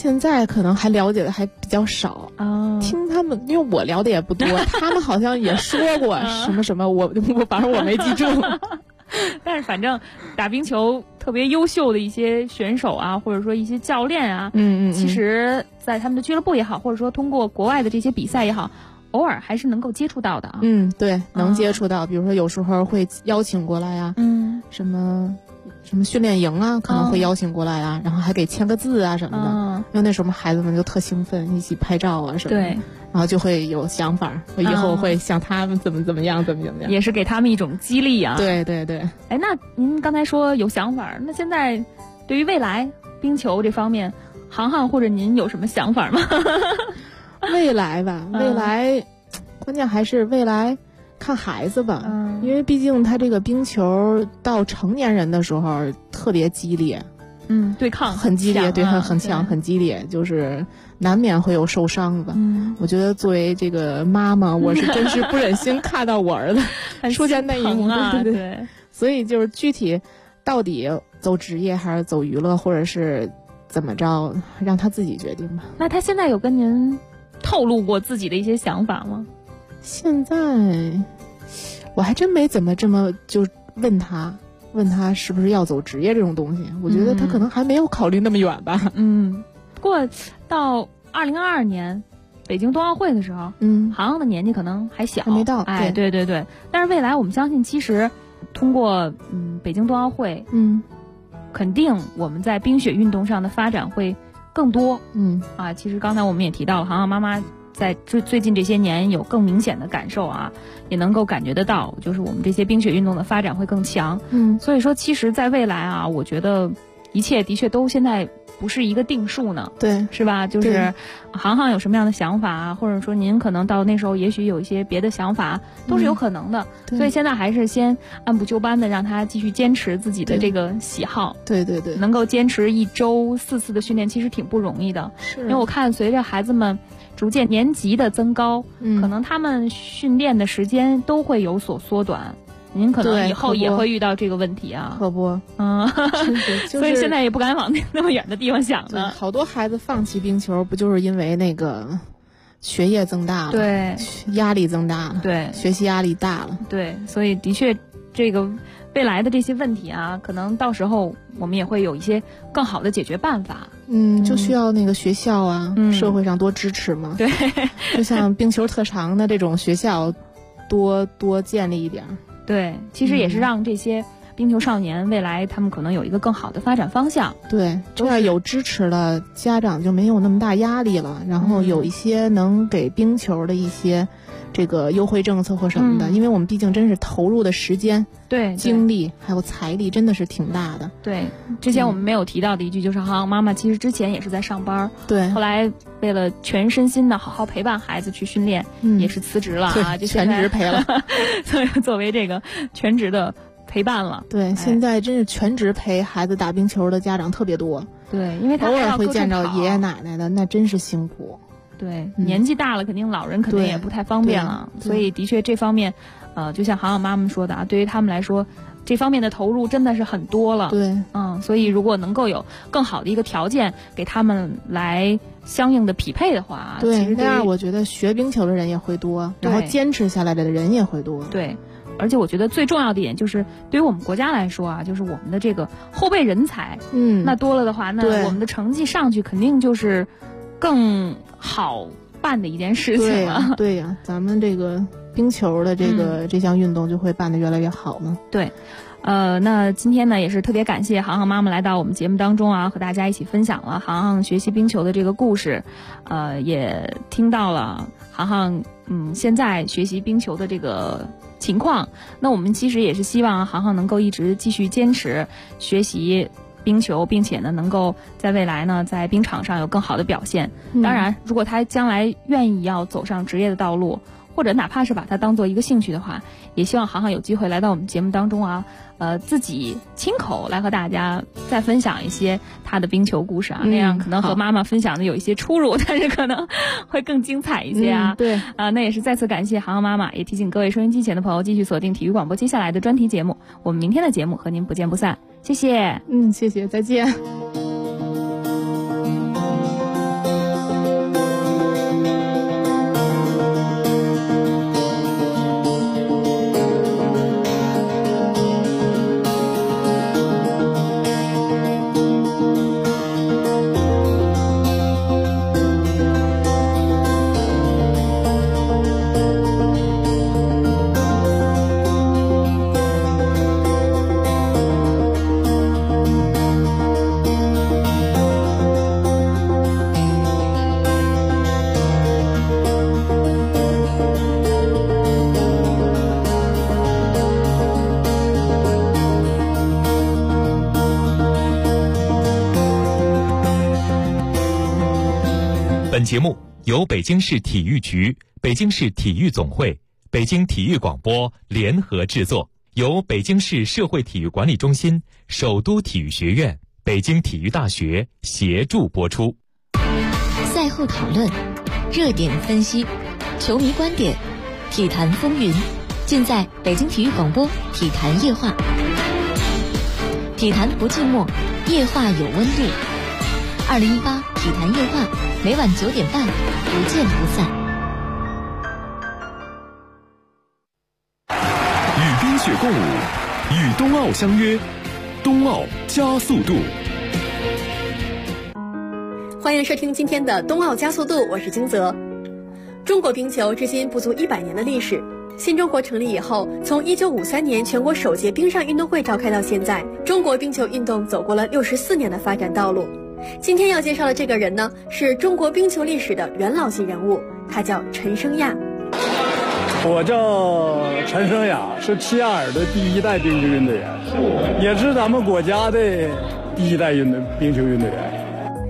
现在可能还了解的还比较少啊。 听他们，因为我聊的也不多，他们好像也说过什么什么，我反正我没记住。 但是反正打冰球特别优秀的一些选手啊，或者说一些教练啊，其实在他们的俱乐部也好，或者说通过国外的这些比赛也好，偶尔还是能够接触到的啊。 对，能接触到，比如说有时候会邀请过来呀，什么训练营啊，可能会邀请过来啊，然后还给签个字啊什么的。因为那时候孩子们就特兴奋，一起拍照啊什么的。对。然后就会有想法，我以后会像他们怎么样， 也是给他们一种激励啊。 对对对。 哎，那您刚才说有想法，那现在对于未来冰球这方面，航航或者您有什么想法吗？ 未来吧，未来，关键还是未来看孩子吧，因为毕竟他这个冰球到成年人的时候特别激烈。 对抗很激烈，对，很强，很激烈，就是难免会有受伤吧。我觉得作为这个妈妈，我是真是不忍心看到我儿子出现那一幕啊。对， 所以就是具体到底走职业还是走娱乐，或者是怎么着，让他自己决定吧。 那他现在有跟您透露过自己的一些想法吗？ 现在我还真没怎么这么就问他是不是要走职业这种东西，我觉得他可能还没有考虑那么远吧。 不过到2022年北京冬奥会的时候，航航的年纪可能还小， 还没到。 哎，对。但是未来我们相信，其实通过北京冬奥会，肯定我们在冰雪运动上的发展会更多。其实刚才我们也提到了，航航妈妈在最近这些年有更明显的感受啊，也能够感觉得到，就是我们这些冰雪运动的发展会更强。所以说其实在未来啊，我觉得一切的确都现在不是一个定数呢。 对， 是吧？就是航航有什么样的想法啊，或者说您可能到那时候也许有一些别的想法，都是有可能的。所以现在还是先按部就班的让他继续坚持自己的这个喜好。 对， 能够坚持1周4次的训练，其实挺不容易的。 是， 因为我看随着孩子们逐渐年级的增高，可能他们训练的时间都会有所缩短。您可能以后也会遇到这个问题啊。 可不， 所以现在也不敢往那么远的地方想了。 好多孩子放弃冰球，不就是因为那个学业增大了， 对， 压力增大了， 对， 学习压力大了， 对，所以的确，这个未来的这些问题啊，可能到时候我们也会有一些更好的解决办法。 就需要那个学校啊，社会上多支持嘛。 对， 就像冰球特长的这种学校，多建立一点。 对，其实也是让这些冰球少年未来他们可能有一个更好的发展方向。 对，这样有支持了，家长就没有那么大压力了，然后有一些能给冰球的一些这个优惠政策或什么的，因为我们毕竟真是投入的时间、 对精力还有财力真的是挺大的。 对，之前我们没有提到的一句就是，航航妈妈其实之前也是在上班， 对， 后来为了全身心的好好陪伴孩子去训练，也是辞职了啊，就全职陪了， 所以作为这个全职的陪伴了。 对，现在真是全职陪孩子打冰球的家长特别多。 对，因为他偶尔会见着爷爷奶奶的，那真是辛苦。 对，年纪大了，肯定老人肯定也不太方便了，所以的确这方面，就像航航妈妈说的啊，对于他们来说，这方面的投入真的是很多了。 对， 所以如果能够有更好的一个条件给他们来相应的匹配的话， 对， 其实那样我觉得学冰球的人也会多，然后坚持下来的人也会多。 对。而且我觉得最重要的一点就是，对于我们国家来说啊，就是我们的这个后备人才，那多了的话，那我们的成绩上去肯定就是更好办的一件事情了。 对呀，咱们这个冰球的这项运动就会办得越来越好嘛。 对。那今天呢，也是特别感谢航航妈妈来到我们节目当中啊，和大家一起分享了航航学习冰球的这个故事，也听到了航航现在学习冰球的这个情况。那我们其实也是希望航航能够一直继续坚持学习冰球，并且呢能够在未来呢在冰场上有更好的表现。当然，如果他将来愿意要走上职业的道路，或者哪怕是把它当做一个兴趣的话，也希望航航有机会来到我们节目当中啊，自己亲口来和大家再分享一些他的冰球故事啊，那样可能和妈妈分享的有一些出入，但是可能会更精彩一些啊。 对那也是再次感谢航航妈妈，也提醒各位收音机前的朋友继续锁定体育广播接下来的专题节目，我们明天的节目和您不见不散。谢谢。 谢谢，再见。 本节目由北京市体育局、北京市体育总会、北京体育广播联合制作，由北京市社会体育管理中心、首都体育学院、北京体育大学协助播出。 赛后讨论，热点分析，球迷观点，体坛风云，尽在北京体育广播体坛夜话。体坛不寂寞，夜话有温度。2018体坛夜话，每晚9点半，不见不散。 与冰雪共舞，与冬奥相约，冬奥加速度。 欢迎收听今天的冬奥加速度，我是金泽。中国冰球至今不足100年的历史。新中国成立以后，从1953年全国首届冰上运动会召开到现在，中国冰球运动走过了64年的发展道路。今天要介绍的这个人呢，是中国冰球历史的元老级人物，他叫陈升亚。 我叫陈升亚，是齐亚尔的第1代冰球运动员，也是咱们国家的第1代冰球运动员。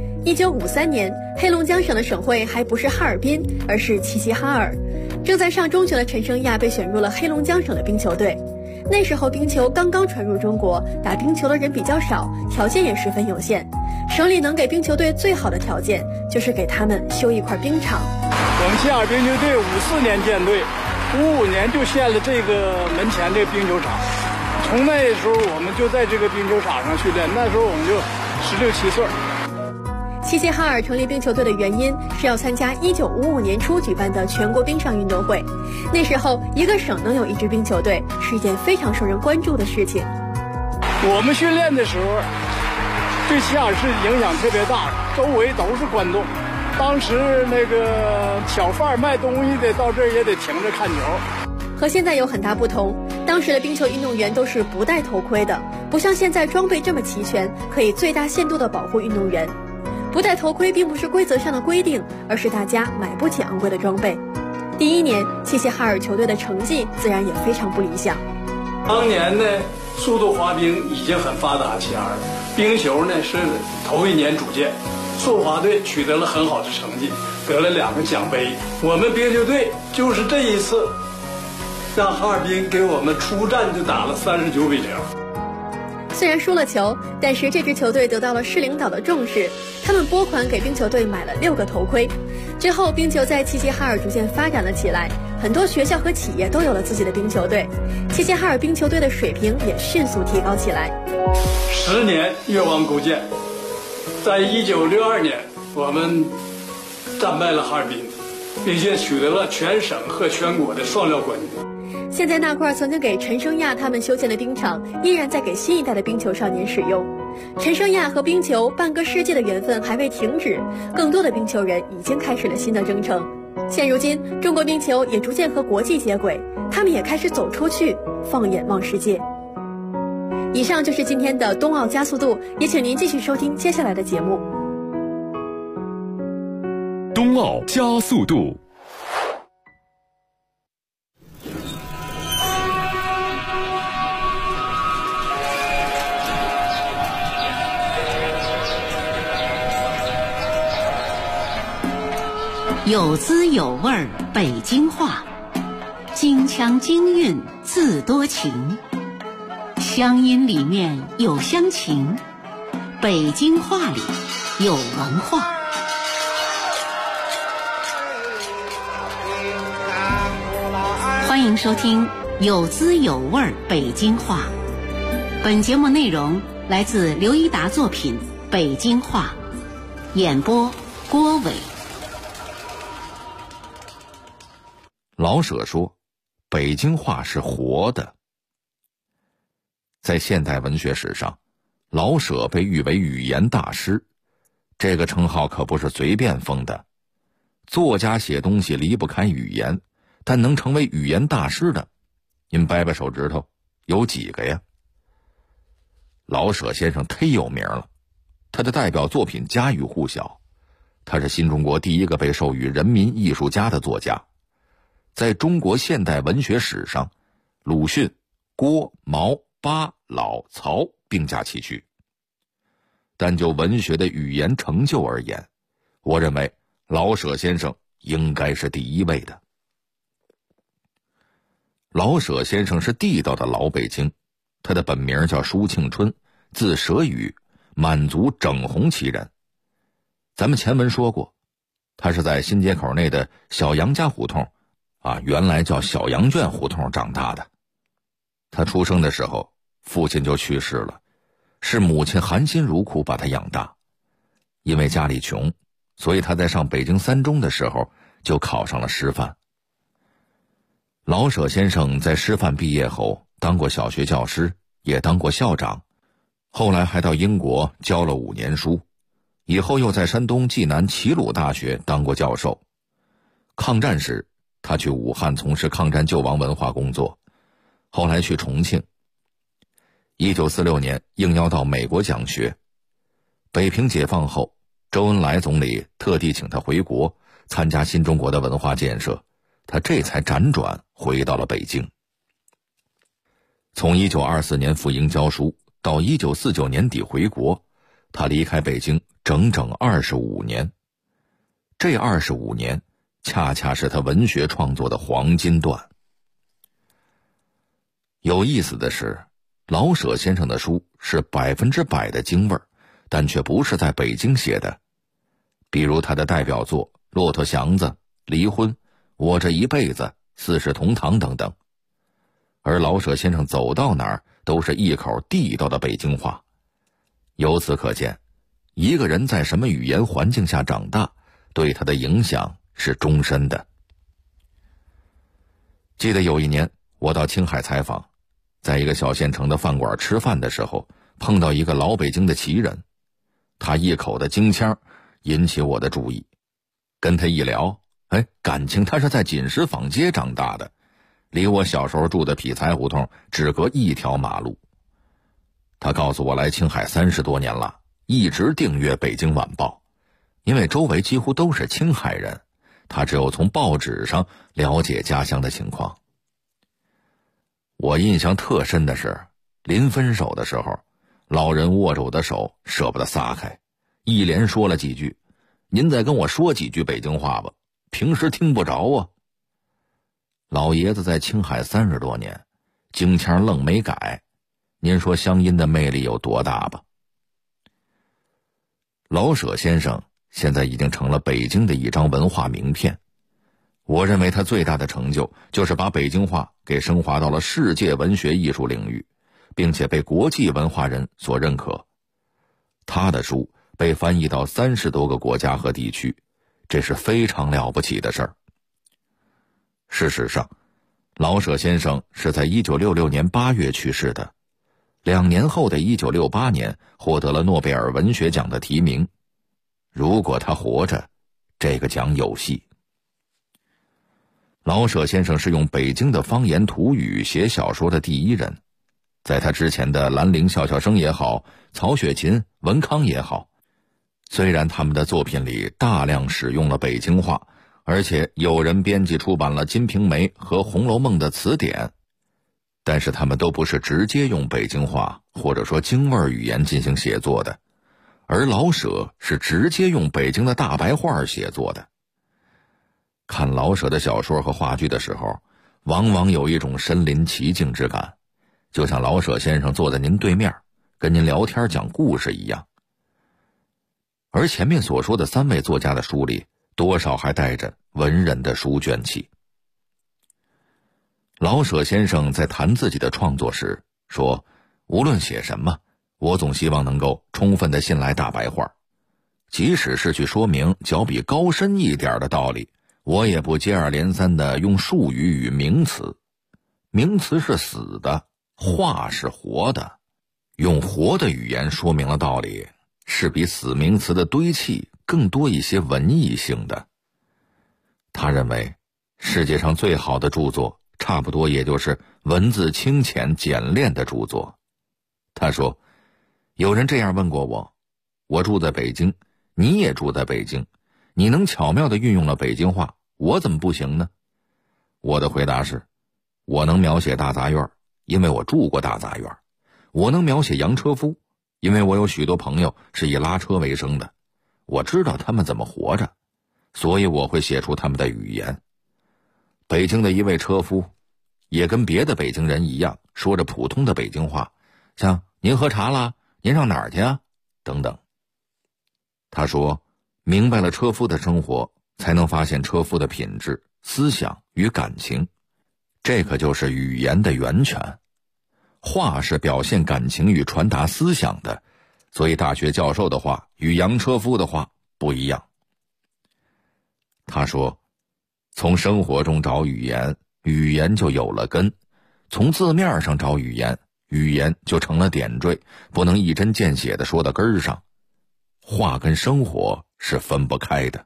1953年，黑龙江省的省会还不是哈尔滨，而是齐齐哈尔。正在上中学的陈升亚被选入了黑龙江省的冰球队。那时候冰球刚刚传入中国，打冰球的人比较少，条件也十分有限。省里能给冰球队最好的条件，就是给他们修一块冰场。 我们齐亚尔冰球队54年建队，55年就建了这个门前这个冰球场。从那时候我们就在这个冰球场上训练，那时候我们就16、17岁。 齐齐哈尔成立冰球队的原因是要参加1955年初举办的全国冰上运动会。那时候一个省能有一支冰球队是一件非常受人关注的事情。 我们训练的时候对齐亚尔市影响特别大，周围都是观众。当时那个小贩卖东西的到这儿也得停着看球。 和现在有很大不同，当时的冰球运动员都是不戴头盔的，不像现在装备这么齐全，可以最大限度地保护运动员。不戴头盔并不是规则上的规定，而是大家买不起昂贵的装备。第1年，齐齐哈尔球队的成绩自然也非常不理想。 当年呢，速度滑冰已经很发达，齐亚尔冰球呢是头1年组建，速滑队取得了很好的成绩，得了2个奖杯。我们冰球队就是这一次，让哈尔滨给我们出战就打了39比0。 虽然输了球，但是这支球队得到了市领导的重视，他们拨款给冰球队买了6个头盔。之后，冰球在齐齐哈尔逐渐发展了起来，很多学校和企业都有了自己的冰球队，齐齐哈尔冰球队的水平也迅速提高起来。 10年越王勾践，在1962年，我们战败了哈尔滨，并且取得了全省和全国的双料冠军。 现在那块曾经给陈升亚他们修建的冰场，依然在给新一代的冰球少年使用。陈升亚和冰球半个世纪的缘分还未停止，更多的冰球人已经开始了新的征程。现如今，中国冰球也逐渐和国际接轨，他们也开始走出去，放眼望世界。以上就是今天的冬奥加速度，也请您继续收听接下来的节目。 冬奥加速度。 有滋有味儿北京话，京腔京韵自多情，乡音里面有乡情，北京话里有文化。欢迎收听有滋有味儿北京话。本节目内容来自刘一达作品《北京话》，演播郭伟。 老舍说，北京话是活的。在现代文学史上，老舍被誉为语言大师，这个称号可不是随便封的。作家写东西离不开语言，但能成为语言大师的，您掰掰手指头，有几个呀？老舍先生忒有名了，他的代表作品家喻户晓，他是新中国第一个被授予人民艺术家的作家。在中国现代文学史上，鲁迅、郭、毛、巴、老、曹并驾齐驱。但就文学的语言成就而言，我认为老舍先生应该是第一位的。老舍先生是地道的老北京，他的本名叫舒庆春，字舍宇，满族整红旗人。咱们前文说过，他是在新街口内的小杨家胡同原来叫小杨圈胡同长大的。他出生的时候父亲就去世了，是母亲含辛茹苦把他养大。因为家里穷，所以他在上北京三中的时候就考上了师范。老舍先生在师范毕业后当过小学教师，也当过校长，后来还到英国教了5年书，以后又在山东济南齐鲁大学当过教授。抗战时他去武汉从事抗战救亡文化工作，后来去重庆。1946年应邀到美国讲学。北平解放后，周恩来总理特地请他回国参加新中国的文化建设，他这才辗转回到了北京。从1924年赴英教书到1949年底回国，他离开北京整整25年。这25年恰恰是他文学创作的黄金段。有意思的是，老舍先生的书是100%的京味儿，但却不是在北京写的。比如他的代表作《骆驼祥子》《离婚》《我这一辈子》《四世同堂》等等。而老舍先生走到哪儿都是一口地道的北京话。由此可见，一个人在什么语言环境下长大，对他的影响是终身的。记得有一年我到青海采访，在一个小县城的饭馆吃饭的时候，碰到一个老北京的旗人，他一口的京腔引起我的注意。跟他一聊，感情他是在锦石坊街长大的，离我小时候住的匹才胡同只隔一条马路。他告诉我来青海30多年了，一直订阅《北京晚报》，因为周围几乎都是青海人，他只有从报纸上了解家乡的情况。我印象特深的是，临分手的时候，老人握着我的手舍不得撒开，一连说了几句：“您再跟我说几句北京话吧，平时听不着啊。”老爷子在青海30多年，京腔愣没改，您说乡音的魅力有多大吧？老舍先生现在已经成了北京的一张文化名片。我认为他最大的成就就是把北京话给升华到了世界文学艺术领域，并且被国际文化人所认可。他的书被翻译到30多个国家和地区，这是非常了不起的事儿。事实上，老舍先生是在1966年8月去世的，2年后的1968年获得了诺贝尔文学奖的提名。如果他活着，这个奖有戏。老舍先生是用北京的方言土语写小说的第一人，在他之前的兰陵笑笑生也好，曹雪芹、文康也好，虽然他们的作品里大量使用了北京话，而且有人编辑出版了《金瓶梅》和《红楼梦》的词典，但是他们都不是直接用北京话或者说京味语言进行写作的，而老舍是直接用北京的大白话写作的。看老舍的小说和话剧的时候，往往有一种身临其境之感，就像老舍先生坐在您对面，跟您聊天讲故事一样。而前面所说的3位作家的书里，多少还带着文人的书卷气。老舍先生在谈自己的创作时说，无论写什么，我总希望能够充分地信赖大白话，即使是去说明较比高深一点的道理，我也不接二连三地用术语与名词。名词是死的，话是活的，用活的语言说明了道理，是比死名词的堆砌更多一些文艺性的。他认为世界上最好的著作差不多也就是文字清浅简练的著作。他说，有人这样问过我，我住在北京，你也住在北京，你能巧妙地运用了北京话，我怎么不行呢？我的回答是，我能描写大杂院，因为我住过大杂院；我能描写洋车夫，因为我有许多朋友是以拉车为生的，我知道他们怎么活着。 所以我会写出他们的语言。北京的一位车夫也跟别的北京人一样，说着普通的北京话，像您喝茶了，您上哪儿去啊等等。他说明白了车夫的生活，才能发现车夫的品质、思想与感情，这可就是语言的源泉。话是表现感情与传达思想的，所以大学教授的话与洋车夫的话不一样。他说从生活中找语言，语言就有了根；从字面上找语言，语言就成了点缀，不能一针见血地说到根儿上。话跟生活是分不开的。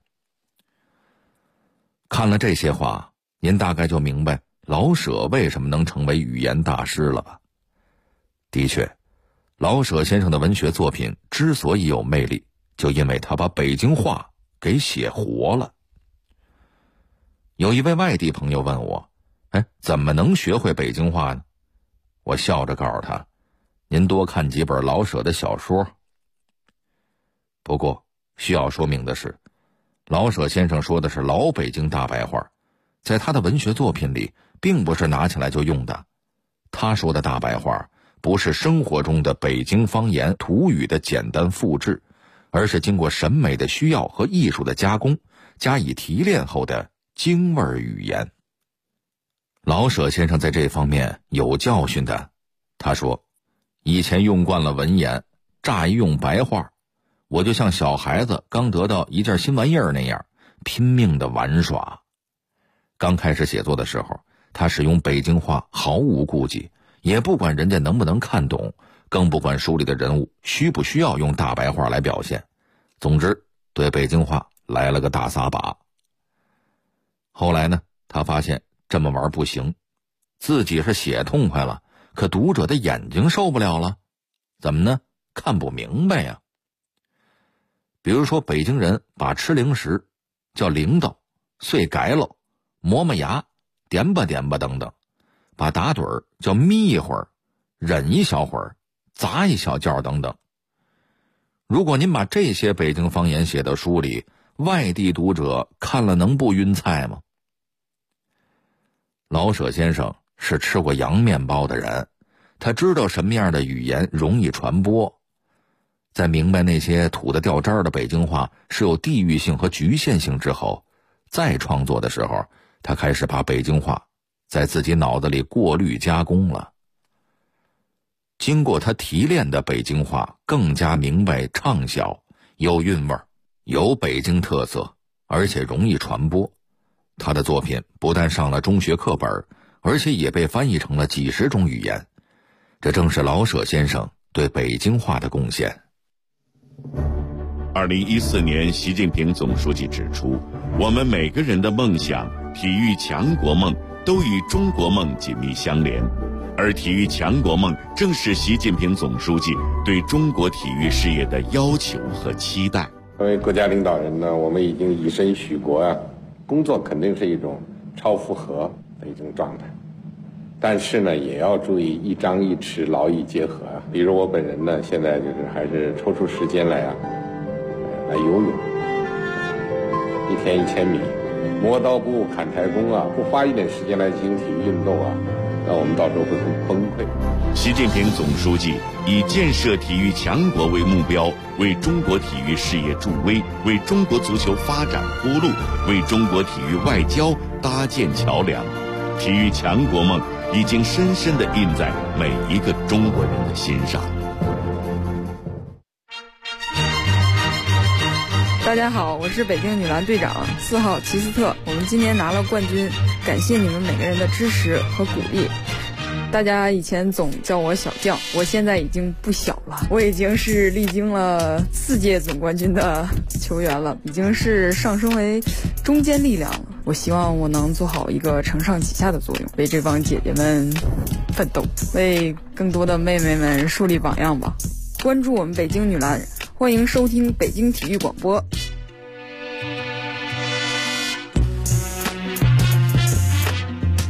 看了这些话，您大概就明白老舍为什么能成为语言大师了吧？的确，老舍先生的文学作品之所以有魅力，就因为他把北京话给写活了。有一位外地朋友问我，怎么能学会北京话呢？我笑着告诉他，您多看几本老舍的小说。不过需要说明的是，老舍先生说的是老北京大白话，在他的文学作品里并不是拿起来就用的。他说的大白话不是生活中的北京方言土语的简单复制，而是经过审美的需要和艺术的加工，加以提炼后的京味语言。老舍先生在这方面有教训的。他说，以前用惯了文言，乍一用白话，我就像小孩子刚得到一件新玩意儿那样，拼命的玩耍。刚开始写作的时候，他使用北京话毫无顾忌，也不管人家能不能看懂，更不管书里的人物需不需要用大白话来表现。总之，对北京话来了个大撒把。后来呢，他发现这么玩不行，自己是写痛快了，可读者的眼睛受不了了。怎么呢？看不明白呀。比如说北京人把吃零食叫铃铛、碎改喽、磨磨牙、点吧点吧等等，把打盹儿叫眯一会儿、忍一小会儿、砸一小觉等等。如果您把这些北京方言写到书里，外地读者看了能不晕菜吗？老舍先生是吃过洋面包的人，他知道什么样的语言容易传播。在明白那些土得掉渣的北京话是有地域性和局限性之后，再创作的时候，他开始把北京话在自己脑子里过滤加工了。经过他提炼的北京话更加明白畅销，有韵味，有北京特色，而且容易传播。他的作品不但上了中学课本，而且也被翻译成了几十种语言。这正是老舍先生对北京话的贡献。 2014年，习近平总书记指出，我们每个人的梦想、体育强国梦都与中国梦紧密相连，而体育强国梦正是习近平总书记对中国体育事业的要求和期待。 作为国家领导人呢，我们已经以身许国啊，工作肯定是一种超负荷的一种状态，但是呢，也要注意一张一弛，劳逸结合啊。比如我本人呢，现在就是还是抽出时间来来游泳，一天1000米，磨刀不误砍柴工啊，不花一点时间来进行体育运动啊，那我们到时候会很崩溃。 习近平总书记以建设体育强国为目标，为中国体育事业助威，为中国足球发展铺路，为中国体育外交搭建桥梁。体育强国梦已经深深地印在每一个中国人的心上。 大家好，我是北京女篮队长4号齐斯特，我们今年拿了冠军，感谢你们每个人的支持和鼓励。大家以前总叫我小将，我现在已经不小了，我已经是历经了4届总冠军的球员了，已经是上升为中坚力量了。我希望我能做好一个承上启下的作用，为这帮姐姐们奋斗，为更多的妹妹们树立榜样吧。关注我们北京女篮，欢迎收听北京体育广播。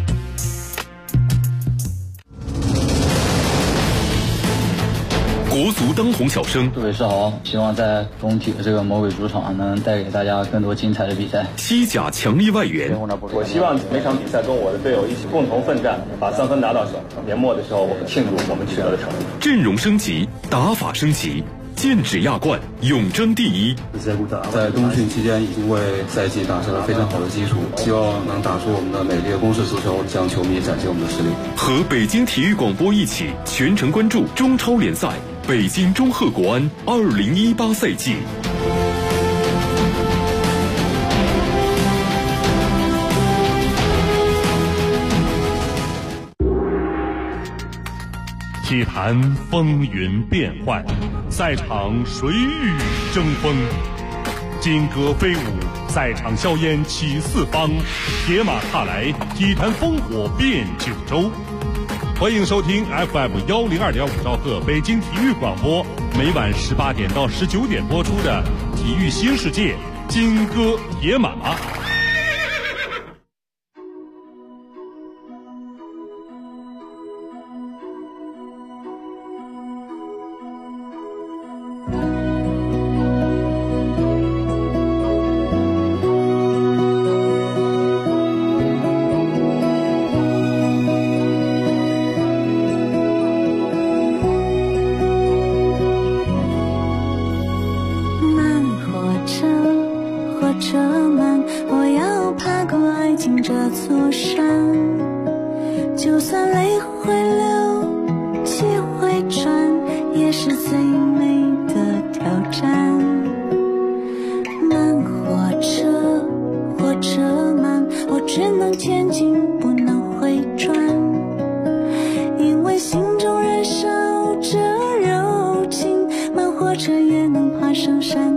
国俗当红小生。 各位是好，希望在工体的这个魔鬼主场能带给大家更多精彩的比赛。 西甲强力外援， 我希望每场比赛跟我的队友一起共同奋战，把3分拿到手。年末的时候，我们庆祝我们取得的成绩。 阵容升级，打法升级，剑指亚冠，永争第一。 在冬训期间已经为赛季打下了非常好的基础，希望能打出我们的美丽的攻势足球，向球迷展现我们的实力。 和北京体育广播一起全程关注中超联赛北京中赫国安2018赛季。 体坛风云变幻，赛场谁与争锋？金戈飞舞，赛场硝烟起四方，铁马踏来，体坛烽火遍九州。欢迎收听 FM102.5兆赫北京体育广播，每晚18点到19点播出的《体育新世界》金戈铁马。 就算泪会流，气会喘，也是最美的挑战。慢火车，火车慢，我只能前进，不能回转，因为心中燃烧着柔情，慢火车也能爬上山。